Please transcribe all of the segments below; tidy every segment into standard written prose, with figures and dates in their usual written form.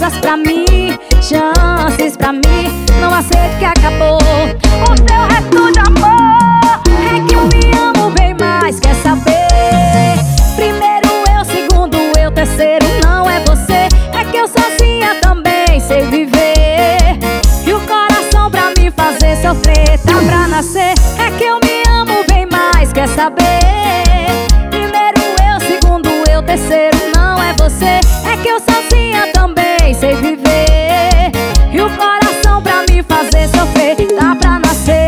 asas pra mim, chances pra mim. Não aceito que acabou o seu resto de amor. É que eu me amo bem mais, quer saber? Primeiro eu, segundo eu, terceiro não é você. É que eu sozinha também sei viver. E o coração pra me fazer sofrer tá pra nascer. É que eu me amo bem mais, quer saber? Primeiro eu, segundo eu, terceiro não é você. É que eu sozinha também sei viver. E o coração pra me fazer sofrer tá pra nascer.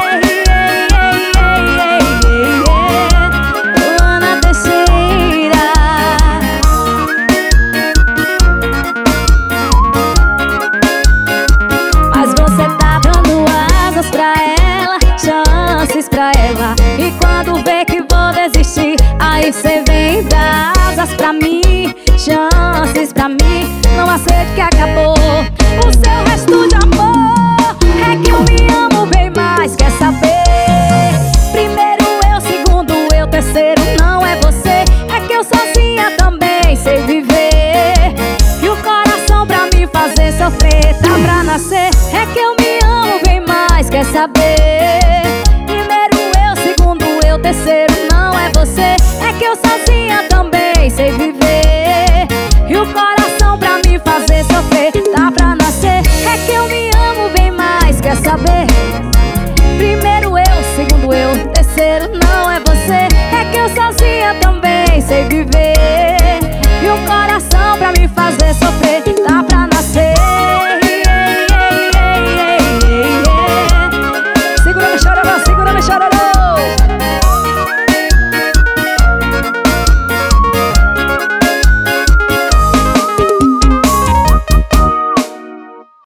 Luana Teixeira. Mas você tá dando asas pra ela, chances pra ela. E quando vê que vou desistir, aí cê vem dar asas pra mim, chances pra mim. Não aceito que acabou o seu resto de amor. É que eu me amo bem mais, quer saber? Primeiro eu, segundo eu, terceiro não é você. É que eu sozinha também sei viver. E o coração pra me fazer sofrer tá pra nascer. É que eu me amo bem mais, quer saber? Primeiro eu, segundo eu, terceiro não é você. É que eu sozinha também sei viver. E o coração pra me fazer sofrer tá pra nascer. É que eu me amo bem mais, quer saber? Primeiro eu, segundo eu, terceiro não é você. É que eu sozinha também sei viver. E o coração pra me fazer sofrer tá pra nascer.